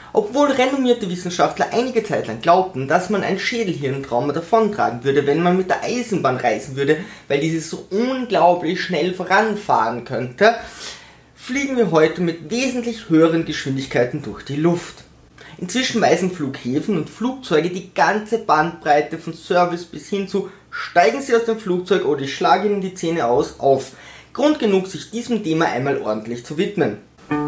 Obwohl renommierte Wissenschaftler einige Zeit lang glaubten, dass man ein Schädelhirntrauma davontragen würde, wenn man mit der Eisenbahn reisen würde, weil diese so unglaublich schnell voranfahren könnte, fliegen wir heute mit wesentlich höheren Geschwindigkeiten durch die Luft. Inzwischen weisen Flughäfen und Flugzeuge die ganze Bandbreite von Service bis hin zu steigen Sie aus dem Flugzeug oder ich schlage Ihnen die Zähne aus auf. Grund genug, sich diesem Thema einmal ordentlich zu widmen.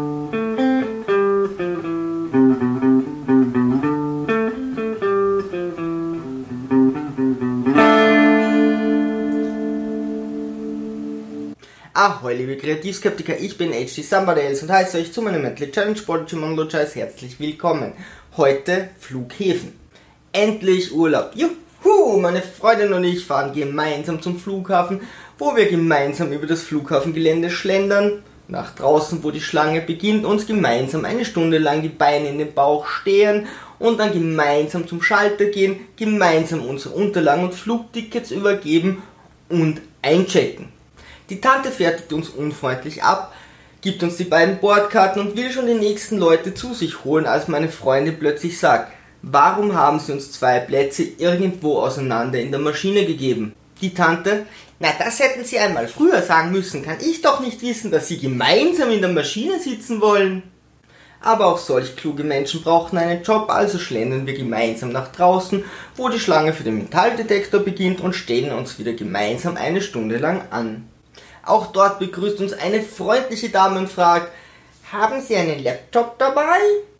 Ahoi liebe Kreativskeptiker, ich bin HD Somebody Else und heiße euch zu meinem Mentally Challenge Prodigy Monologize herzlich willkommen. Heute Flughäfen. Endlich Urlaub. Juhu, meine Freundin und ich fahren gemeinsam zum Flughafen, wo wir gemeinsam über das Flughafengelände schlendern, nach draußen, wo die Schlange beginnt, uns gemeinsam eine Stunde lang die Beine in den Bauch stehen und dann gemeinsam zum Schalter gehen, gemeinsam unsere Unterlagen und Flugtickets übergeben und einchecken. Die Tante fertigt uns unfreundlich ab, gibt uns die beiden Bordkarten und will schon die nächsten Leute zu sich holen, als meine Freundin plötzlich sagt, warum haben sie uns 2 Plätze irgendwo auseinander in der Maschine gegeben? Die Tante, na das hätten sie einmal früher sagen müssen, kann ich doch nicht wissen, dass sie gemeinsam in der Maschine sitzen wollen. Aber auch solch kluge Menschen brauchten einen Job, also schlendern wir gemeinsam nach draußen, wo die Schlange für den Metalldetektor beginnt und stellen uns wieder gemeinsam eine Stunde lang an. Auch dort begrüßt uns eine freundliche Dame und fragt, haben Sie einen Laptop dabei?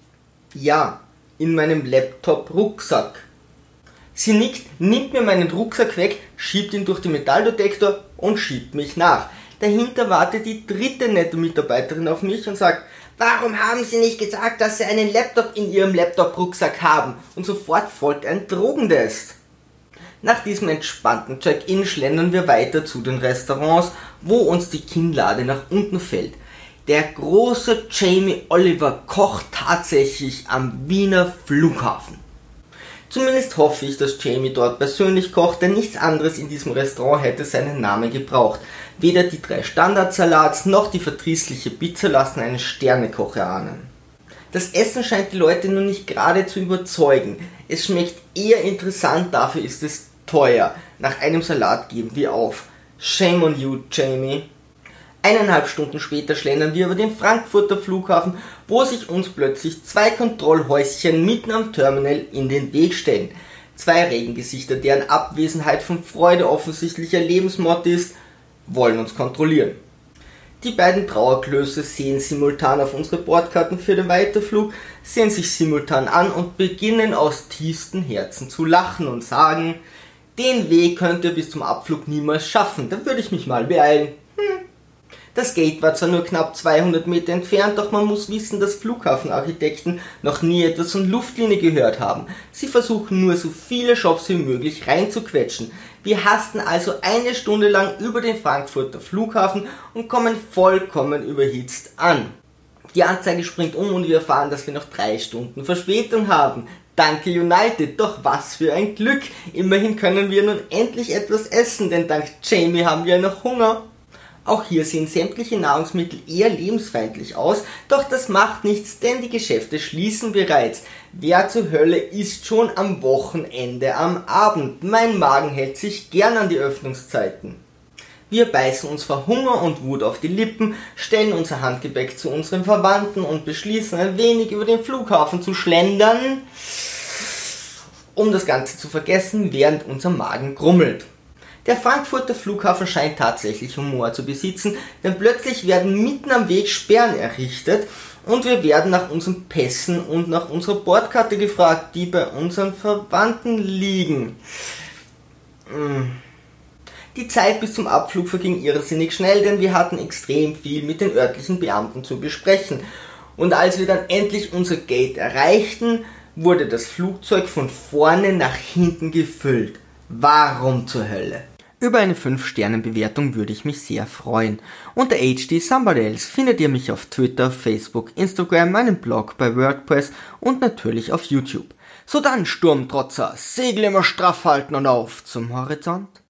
Ja, in meinem Laptop-Rucksack. Sie nickt, nimmt mir meinen Rucksack weg, schiebt ihn durch den Metalldetektor und schiebt mich nach. Dahinter wartet die dritte nette Mitarbeiterin auf mich und sagt, warum haben Sie nicht gesagt, dass Sie einen Laptop in Ihrem Laptop-Rucksack haben? Und sofort folgt ein Drogentest. Nach diesem entspannten Check-in schlendern wir weiter zu den Restaurants, wo uns die Kinnlade nach unten fällt. Der große Jamie Oliver kocht tatsächlich am Wiener Flughafen. Zumindest hoffe ich, dass Jamie dort persönlich kocht, denn nichts anderes in diesem Restaurant hätte seinen Namen gebraucht. Weder die 3 Standardsalats noch die verdrießliche Pizza lassen einen Sternekoch erahnen. Das Essen scheint die Leute nur nicht gerade zu überzeugen. Es schmeckt eher interessant, dafür ist es teuer. Nach einem Salat geben wir auf. Shame on you, Jamie. 1,5 Stunden später schlendern wir über den Frankfurter Flughafen, wo sich uns plötzlich 2 Kontrollhäuschen mitten am Terminal in den Weg stellen. 2 Regengesichter, deren Abwesenheit von Freude offensichtlich ihr Lebensmotto ist, wollen uns kontrollieren. Die beiden Trauerklöße sehen simultan auf unsere Bordkarten für den Weiterflug, sehen sich simultan an und beginnen aus tiefstem Herzen zu lachen und sagen, den Weg könnt ihr bis zum Abflug niemals schaffen, da würde ich mich mal beeilen. Das Gate war zwar nur knapp 200 Meter entfernt, doch man muss wissen, dass Flughafenarchitekten noch nie etwas von Luftlinie gehört haben. Sie versuchen nur so viele Shops wie möglich reinzuquetschen. Wir hasten also 1 Stunde lang über den Frankfurter Flughafen und kommen vollkommen überhitzt an. Die Anzeige springt um und wir erfahren, dass wir noch 3 Stunden Verspätung haben. Danke United, doch was für ein Glück. Immerhin können wir nun endlich etwas essen, denn dank Jamie haben wir noch Hunger. Auch hier sehen sämtliche Nahrungsmittel eher lebensfeindlich aus, doch das macht nichts, denn die Geschäfte schließen bereits. Wer zur Hölle isst schon am Wochenende am Abend? Mein Magen hält sich gern an die Öffnungszeiten. Wir beißen uns vor Hunger und Wut auf die Lippen, stellen unser Handgepäck zu unseren Verwandten und beschließen ein wenig über den Flughafen zu schlendern, um das Ganze zu vergessen, während unser Magen grummelt. Der Frankfurter Flughafen scheint tatsächlich Humor zu besitzen, denn plötzlich werden mitten am Weg Sperren errichtet und wir werden nach unseren Pässen und nach unserer Bordkarte gefragt, die bei unseren Verwandten liegen. Die Zeit bis zum Abflug verging irrsinnig schnell, denn wir hatten extrem viel mit den örtlichen Beamten zu besprechen. Und als wir dann endlich unser Gate erreichten, wurde das Flugzeug von vorne nach hinten gefüllt. Warum zur Hölle? Über eine 5-Sterne-Bewertung würde ich mich sehr freuen. Unter HD Somebody Else findet ihr mich auf Twitter, Facebook, Instagram, meinem Blog, bei WordPress und natürlich auf YouTube. So dann, Sturmtrotzer, Segel immer straff halten und auf zum Horizont.